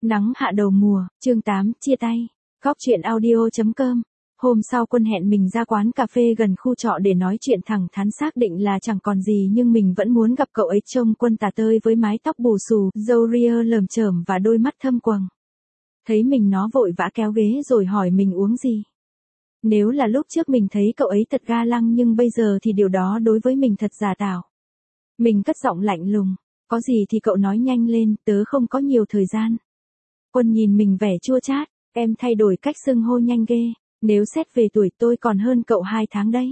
Nắng hạ đầu mùa, chương 8, chia tay. Góc truyện audio.com. Hôm sau Quân hẹn mình ra quán cà phê gần khu trọ để nói chuyện thẳng thắn, xác định là chẳng còn gì nhưng mình vẫn muốn gặp cậu ấy. Trông Quân tà tơi với mái tóc bù xù, râu ria lởm chởm và đôi mắt thâm quầng. Thấy mình nó vội vã kéo ghế rồi hỏi mình uống gì. Nếu là lúc trước mình thấy cậu ấy thật ga lăng, nhưng bây giờ thì điều đó đối với mình thật giả tạo. Mình cất giọng lạnh lùng. Có gì thì cậu nói nhanh lên, tớ không có nhiều thời gian. Quân nhìn mình vẻ chua chát, em thay đổi cách xưng hô nhanh ghê, nếu xét về tuổi tôi còn hơn cậu 2 tháng đấy.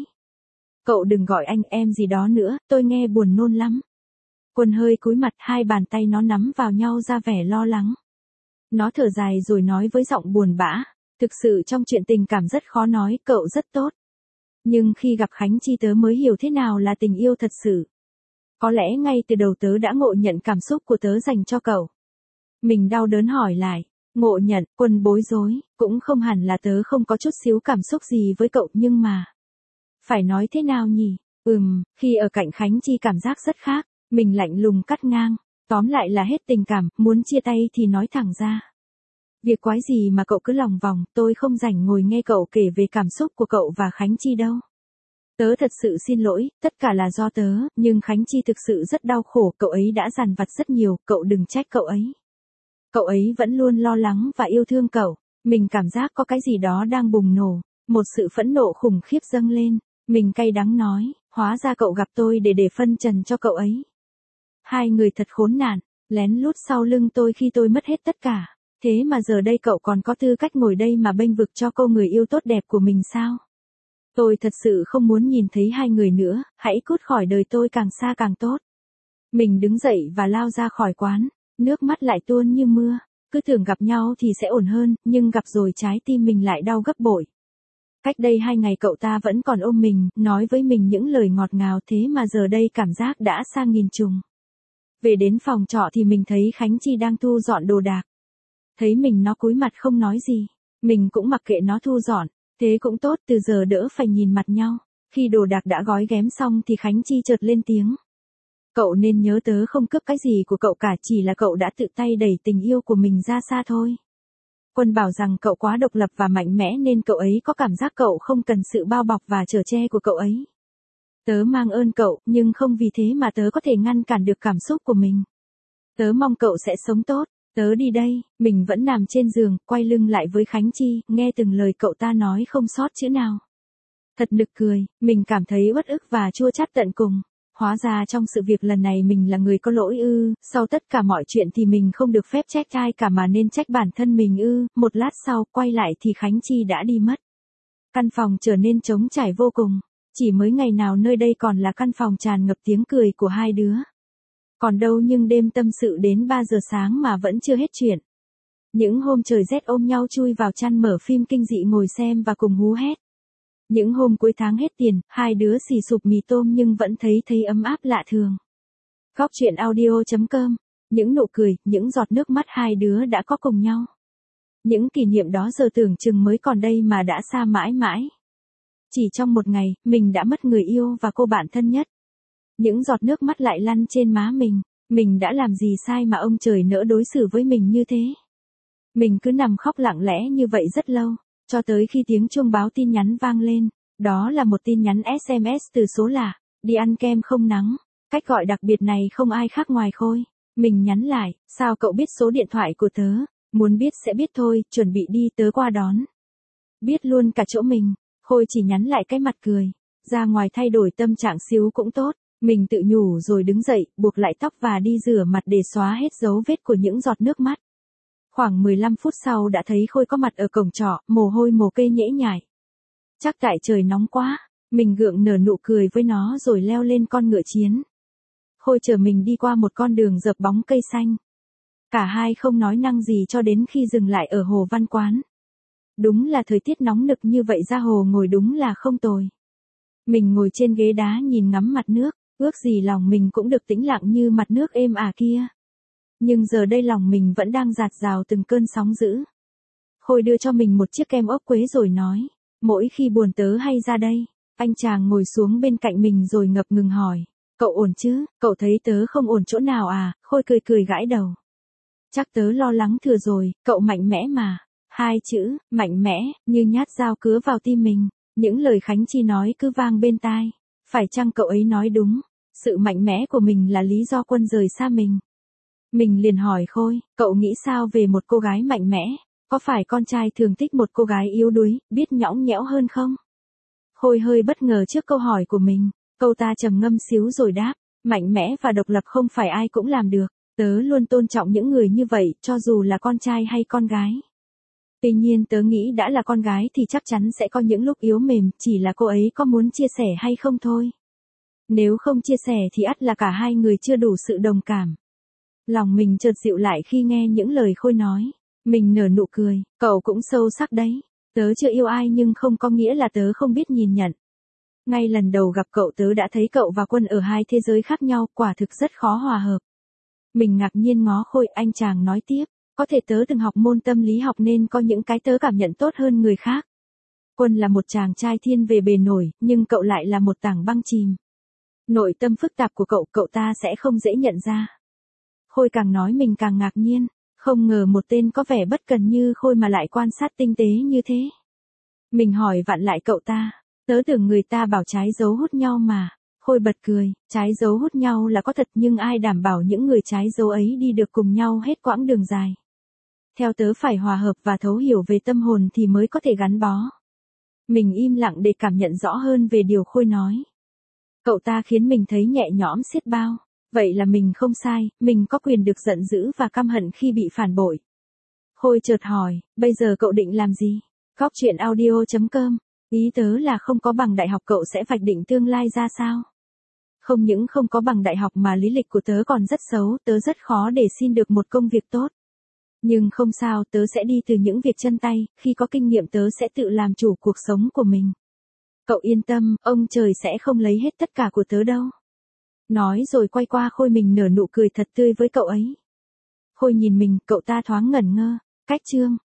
Cậu đừng gọi anh em gì đó nữa, tôi nghe buồn nôn lắm. Quân hơi cúi mặt, hai bàn tay nó nắm vào nhau ra vẻ lo lắng. Nó thở dài rồi nói với giọng buồn bã, thực sự trong chuyện tình cảm rất khó nói, cậu rất tốt. Nhưng khi gặp Khánh Chi tớ mới hiểu thế nào là tình yêu thật sự. Có lẽ ngay từ đầu tớ đã ngộ nhận cảm xúc của tớ dành cho cậu. Mình đau đớn hỏi lại, ngộ nhận. Quân bối rối, cũng không hẳn là tớ không có chút xíu cảm xúc gì với cậu, nhưng mà... Phải nói thế nào nhỉ? Khi ở cạnh Khánh Chi cảm giác rất khác. Mình lạnh lùng cắt ngang, tóm lại là hết tình cảm, muốn chia tay thì nói thẳng ra. Việc quái gì mà cậu cứ lòng vòng, tôi không rảnh ngồi nghe cậu kể về cảm xúc của cậu và Khánh Chi đâu. Tớ thật sự xin lỗi, tất cả là do tớ, nhưng Khánh Chi thực sự rất đau khổ, cậu ấy đã dằn vặt rất nhiều, cậu đừng trách cậu ấy. Cậu ấy vẫn luôn lo lắng và yêu thương cậu. Mình cảm giác có cái gì đó đang bùng nổ, một sự phẫn nộ khủng khiếp dâng lên. Mình cay đắng nói, hóa ra cậu gặp tôi để phân trần cho cậu ấy. Hai người thật khốn nạn, lén lút sau lưng tôi khi tôi mất hết tất cả. Thế mà giờ đây cậu còn có tư cách ngồi đây mà bênh vực cho cô người yêu tốt đẹp của mình sao? Tôi thật sự không muốn nhìn thấy hai người nữa, hãy cút khỏi đời tôi càng xa càng tốt. Mình đứng dậy và lao ra khỏi quán, nước mắt lại tuôn như mưa. Cứ tưởng gặp nhau thì sẽ ổn hơn, nhưng gặp rồi trái tim mình lại đau gấp bội. Cách đây 2 ngày cậu ta vẫn còn ôm mình, nói với mình những lời ngọt ngào, thế mà giờ đây cảm giác đã xa nghìn trùng. Về đến phòng trọ thì mình thấy Khánh Chi đang thu dọn đồ đạc. Thấy mình nó cúi mặt không nói gì, mình cũng mặc kệ nó thu dọn. Thế cũng tốt, từ giờ đỡ phải nhìn mặt nhau. Khi đồ đạc đã gói ghém xong thì Khánh Chi chợt lên tiếng. Cậu nên nhớ tớ không cướp cái gì của cậu cả, chỉ là cậu đã tự tay đẩy tình yêu của mình ra xa thôi. Quân bảo rằng cậu quá độc lập và mạnh mẽ nên cậu ấy có cảm giác cậu không cần sự bao bọc và chở che của cậu ấy. Tớ mang ơn cậu, nhưng không vì thế mà tớ có thể ngăn cản được cảm xúc của mình. Tớ mong cậu sẽ sống tốt. Tớ đi đây. Mình vẫn nằm trên giường, quay lưng lại với Khánh Chi, nghe từng lời cậu ta nói không sót chữ nào. Thật nực cười, mình cảm thấy uất ức và chua chát tận cùng. Hóa ra trong sự việc lần này mình là người có lỗi ư, sau tất cả mọi chuyện thì mình không được phép trách ai cả mà nên trách bản thân mình ư. Một lát sau, quay lại thì Khánh Chi đã đi mất. Căn phòng trở nên trống trải vô cùng. Chỉ mới ngày nào nơi đây còn là căn phòng tràn ngập tiếng cười của hai đứa. Còn đâu nhưng đêm tâm sự đến 3 giờ sáng mà vẫn chưa hết chuyện. Những hôm trời rét ôm nhau chui vào chăn mở phim kinh dị ngồi xem và cùng hú hét. Những hôm cuối tháng hết tiền, hai đứa xì sụp mì tôm nhưng vẫn thấy ấm áp lạ thường. Góc truyện audio.com. Những nụ cười, những giọt nước mắt hai đứa đã có cùng nhau. Những kỷ niệm đó giờ tưởng chừng mới còn đây mà đã xa mãi mãi. Chỉ trong một ngày, mình đã mất người yêu và cô bạn thân nhất. Những giọt nước mắt lại lăn trên má mình đã làm gì sai mà ông trời nỡ đối xử với mình như thế. Mình cứ nằm khóc lặng lẽ như vậy rất lâu, cho tới khi tiếng chuông báo tin nhắn vang lên. Đó là một tin nhắn SMS từ số lạ, đi ăn kem không nắng. Cách gọi đặc biệt này không ai khác ngoài Khôi. Mình nhắn lại, sao cậu biết số điện thoại của tớ? Muốn biết sẽ biết thôi, chuẩn bị đi tớ qua đón. Biết luôn cả chỗ mình. Khôi chỉ nhắn lại cái mặt cười. Ra ngoài thay đổi tâm trạng xíu cũng tốt. Mình tự nhủ rồi đứng dậy, buộc lại tóc và đi rửa mặt để xóa hết dấu vết của những giọt nước mắt. Khoảng 15 phút sau đã thấy Khôi có mặt ở cổng trọ, mồ hôi mồ kê nhễ nhại. Chắc tại trời nóng quá, mình gượng nở nụ cười với nó rồi leo lên con ngựa chiến. Khôi chở mình đi qua một con đường dợp bóng cây xanh. Cả hai không nói năng gì cho đến khi dừng lại ở Hồ Văn Quán. Đúng là thời tiết nóng nực như vậy ra hồ ngồi đúng là không tồi. Mình ngồi trên ghế đá nhìn ngắm mặt nước, ước gì lòng mình cũng được tĩnh lặng như mặt nước êm ả kia. Nhưng giờ đây lòng mình vẫn đang dạt dào từng cơn sóng dữ. Khôi đưa cho mình một chiếc kem ốc quế rồi nói, mỗi khi buồn tớ hay ra đây. Anh chàng ngồi xuống bên cạnh mình rồi ngập ngừng hỏi, cậu ổn chứ, cậu thấy tớ không ổn chỗ nào à? Khôi cười cười gãi đầu. Chắc tớ lo lắng thừa rồi, cậu mạnh mẽ mà. Hai chữ, mạnh mẽ, như nhát dao cứa vào tim mình. Những lời Khánh Chi nói cứ vang bên tai. Phải chăng cậu ấy nói đúng? Sự mạnh mẽ của mình là lý do Quân rời xa mình. Mình liền hỏi Khôi, cậu nghĩ sao về một cô gái mạnh mẽ? Có phải con trai thường thích một cô gái yếu đuối, biết nhõng nhẽo hơn không? Khôi hơi bất ngờ trước câu hỏi của mình. Câu ta trầm ngâm xíu rồi đáp, mạnh mẽ và độc lập không phải ai cũng làm được. Tớ luôn tôn trọng những người như vậy, cho dù là con trai hay con gái. Tuy nhiên tớ nghĩ đã là con gái thì chắc chắn sẽ có những lúc yếu mềm, chỉ là cô ấy có muốn chia sẻ hay không thôi. Nếu không chia sẻ thì ắt là cả hai người chưa đủ sự đồng cảm. Lòng mình chợt dịu lại khi nghe những lời Khôi nói. Mình nở nụ cười, cậu cũng sâu sắc đấy. Tớ chưa yêu ai nhưng không có nghĩa là tớ không biết nhìn nhận. Ngay lần đầu gặp cậu tớ đã thấy cậu và Quân ở hai thế giới khác nhau, quả thực rất khó hòa hợp. Mình ngạc nhiên ngó Khôi, anh chàng nói tiếp. Có thể tớ từng học môn tâm lý học nên có những cái tớ cảm nhận tốt hơn người khác. Quân là một chàng trai thiên về bề nổi, nhưng cậu lại là một tảng băng chìm. Nội tâm phức tạp của cậu ta sẽ không dễ nhận ra. Khôi càng nói mình càng ngạc nhiên. Không ngờ một tên có vẻ bất cần như Khôi mà lại quan sát tinh tế như thế. Mình hỏi vặn lại cậu ta. Tớ tưởng người ta bảo trái dấu hút nhau mà. Khôi bật cười, trái dấu hút nhau là có thật nhưng ai đảm bảo những người trái dấu ấy đi được cùng nhau hết quãng đường dài. Theo tớ phải hòa hợp và thấu hiểu về tâm hồn thì mới có thể gắn bó. Mình im lặng để cảm nhận rõ hơn về điều Khôi nói. Cậu ta khiến mình thấy nhẹ nhõm xiết bao. Vậy là mình không sai, mình có quyền được giận dữ và căm hận khi bị phản bội. Khôi chợt hỏi, bây giờ cậu định làm gì? Góc chuyện audio.com. Ý tớ là không có bằng đại học cậu sẽ vạch định tương lai ra sao? Không những không có bằng đại học mà lý lịch của tớ còn rất xấu, tớ rất khó để xin được một công việc tốt. Nhưng không sao, tớ sẽ đi từ những việc chân tay, khi có kinh nghiệm tớ sẽ tự làm chủ cuộc sống của mình. Cậu yên tâm, ông trời sẽ không lấy hết tất cả của tớ đâu. Nói rồi quay qua Khôi, mình nở nụ cười thật tươi với cậu ấy. Khôi nhìn mình, cậu ta thoáng ngẩn ngơ. Cách chương.